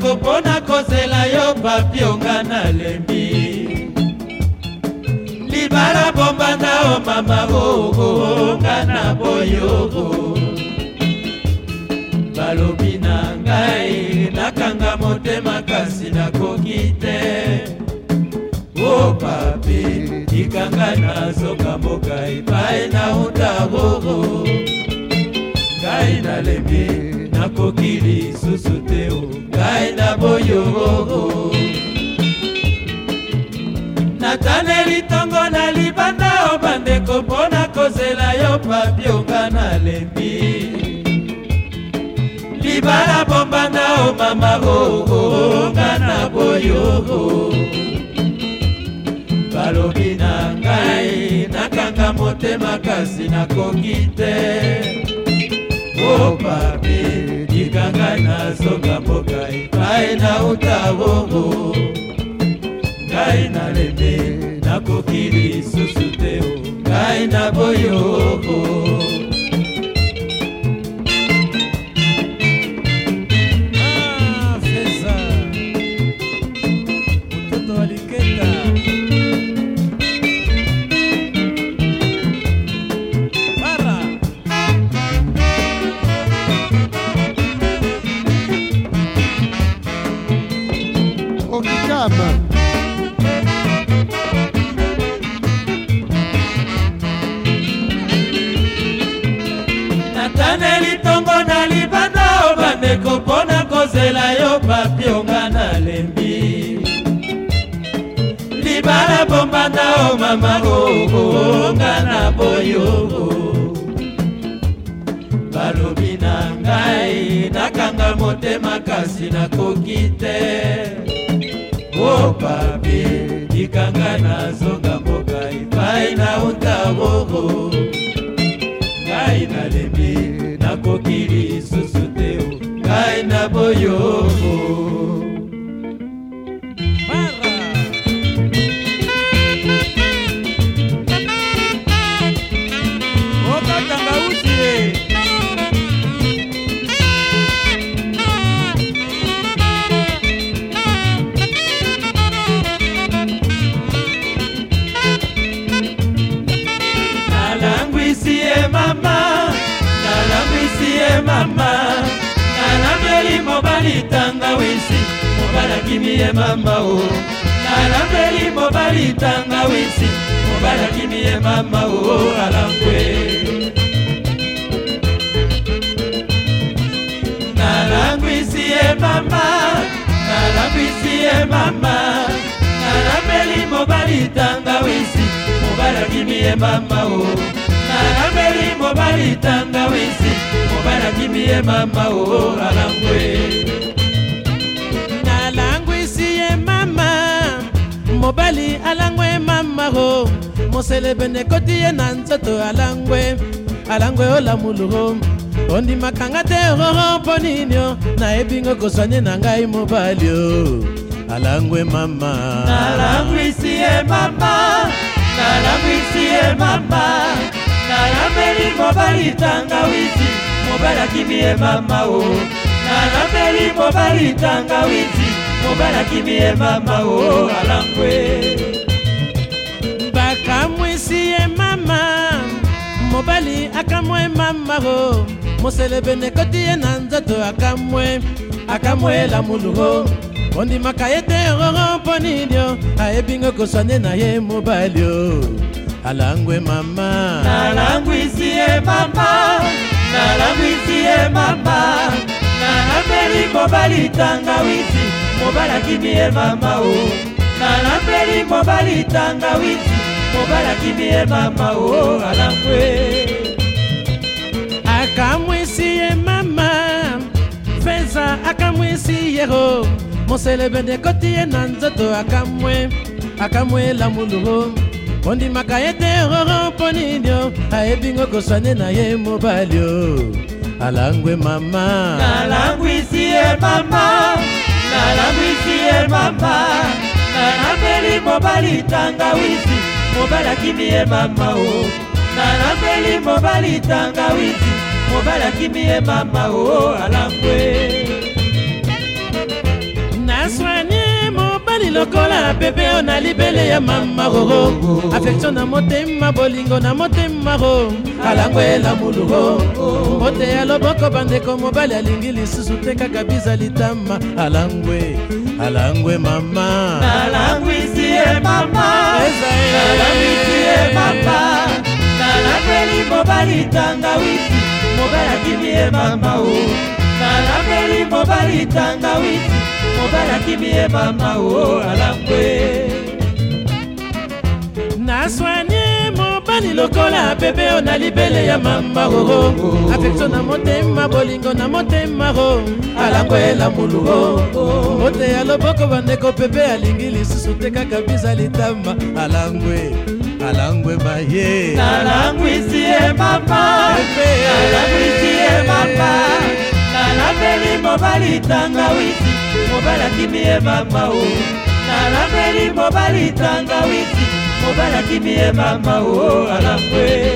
bandeko pona kozela yo papio nga nalembi libala bomba na o mama o nga na boyo balobi na ngai nakanga motema kasi nakoki te o papi tikanga nazonga mboka epai na utarogo ngai nalembi nakoki lisusu te o ngai na boyo nataneli tongo na libanda o bandeko mpona kozela yo papi onga nalembi libala bomba na o mama onga na boyo balobi na ngai nakanga motema kasi nakoki te o papi tikanga nazonga mboka epai na utarogo ngai nalembi nakoki lisusu te o ngai na boyo Feza mtoto wa Liketa para Okikama nataneli tongo na libanda o bandeko mpona kozela yo papi onga nalembi libala bomba na o mama onga na boyo balobi na ngai nakanga motema kasi nakoki te o papi tikanga nazonga mboka epai na utarogo ngai nalembi nakoki lisusu te o ngai na boyo mama nalambeli mobali tangawisi mobala kimie mama o nalambeli mobali tangawisi mobala kimie mama o alangwe nalangwisie mama nalambeli mobali tangawisi mobala kimie mama o nalambeli mobali tangawisi mobala kimie mama o alangwe nalangwisiye mama mobali alangwe mama ho moselebene kotiye na nzoto alangwe olamuluho ondimakanga te roro poninio na ebingo kosanye na ngai mobali o alangwe mama nalangwisiye mama nalambeli mobali tangawisi mobala kimie mama o nalambeli mobali tangawisi mobala kimie mama o alangwe bakamwisiye mama mobali akamwe mama ho moselebene kotiye na nzoto akamwe lamuluho ondimaka ye te roro poninio aebingo koswane na ye mobali o alangwe mama nalangwisiye mama nalambeli mobali tangawisi mobala kimie mama o nalambeli mobali tangawisi mobala kimie mama o alangwe akamwisiye mama Feza akamwisiye ho moselebene kotiye na nzoto akamwe lamuluho ondimaka ye te roro poninio aebingo koswane na ye mobali o alangwe mama nalangwisiye mama nalambeli mobali tangawisi mobala kimie mama o nalambeli mobali tangawisi mobala kimie mama o alangwe lokola bebe o na libele ya mama roro affection na motema bolingo na motema ro alangwela mulugo mbote ya loboko bandeko mobali alingi lisusu te kaka biza litama alangwe mama nalangwisi ye mama nalangwisi ye mama nalangweli mobali tangawisi mobali akimi ye mama o nalangweli mobali tangawisi mobali akimi ye mama o alangwe naswanye mobali lokola bebe o na libele ya mama roro affection na motema bolingo na motema ro alangwela mulugo mbote ya loboko bandeko pepe alingi lisusu te kaka biza litama alangwe maye nalangwisi ye mama nalangwisi ye mama nalangweli mobali tangawisi mobali akimi ye mama o nalangweli mobali tangawisi mobali akimi ye mama o alangwe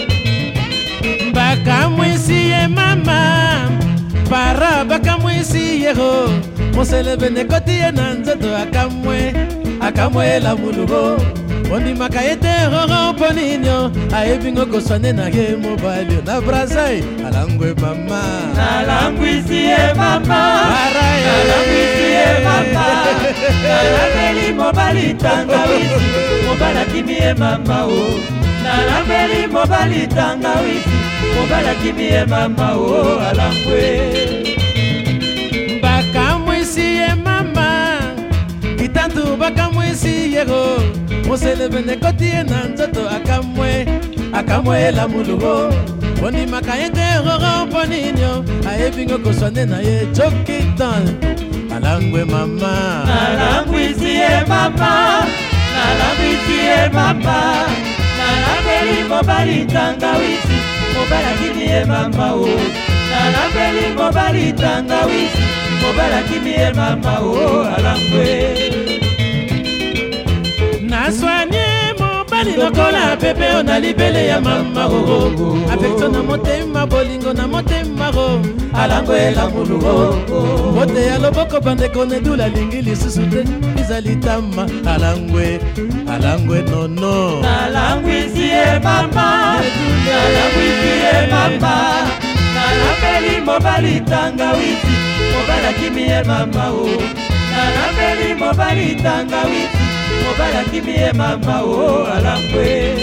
bakamwisi ye mama para bakamwisi yero moselebe nekoti ye na nzoto akamwela mulugo ondimaka ye te roro mpo ninio ayebingo koswane na ye mobali na brazai alangwe mama nalangwisi ye mama nalangwisi ye mama nalangweli mobali tangawisi mobali akimi ye mama o nalangweli mobali tangawisi mobali akimi ye mama o alangwe bakamwisi ye mama kitantu bakamwisi yego moselebe nekoti ye na nzoto akamwela mulugo ondimaka ye te roro mpo ninio ayebingo koswane na ye jokitantu alangwe mama nalangwisi ye mama nalangwisi ye mama nalangweli mobali tangawisi mobali akimi ye mama o nalangweli mobali tangawisi mobali akimi ye mama o alangwe naswanye mobali lokola bebe o na libele ya mama roro affection na motema bolingo na motema ro alangwela mulugo mbote ya loboko bandeko nedula lingi lisusu te biza litama alangwe nono nalangwisi ye mama nalangwisi ye mama nalangweli mobali tangawisi mobali akimi ye mama o nalangweli mobali tangawisi mobali akimi ye mama o alangwe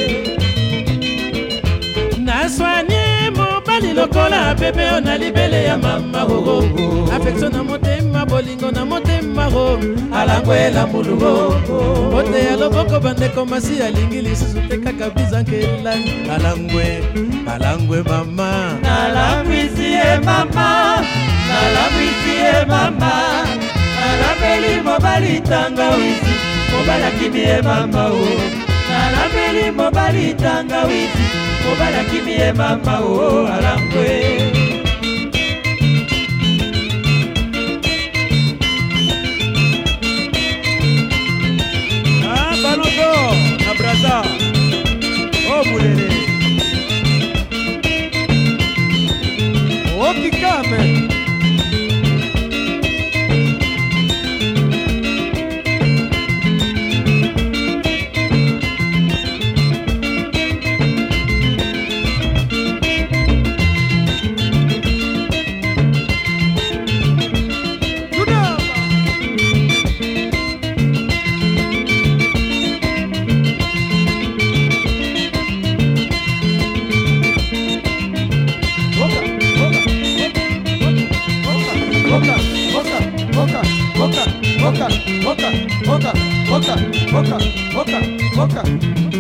naswanye mobali lokola bebe o na libele ya mama roro affection na motema bolingo na motema ro alangwela mulugo mbote ya loboko bandeko masi alingi lisusu te kaka bizankela alangwe mama nalangwisi ye mama nalangwisi ye mama nalangweli mobali tangawisi mobali akimi ye mama o nalangweli mobali tangawisi mobali akimi ye mama o alangwe banoto na braza o bulele o kikame boca.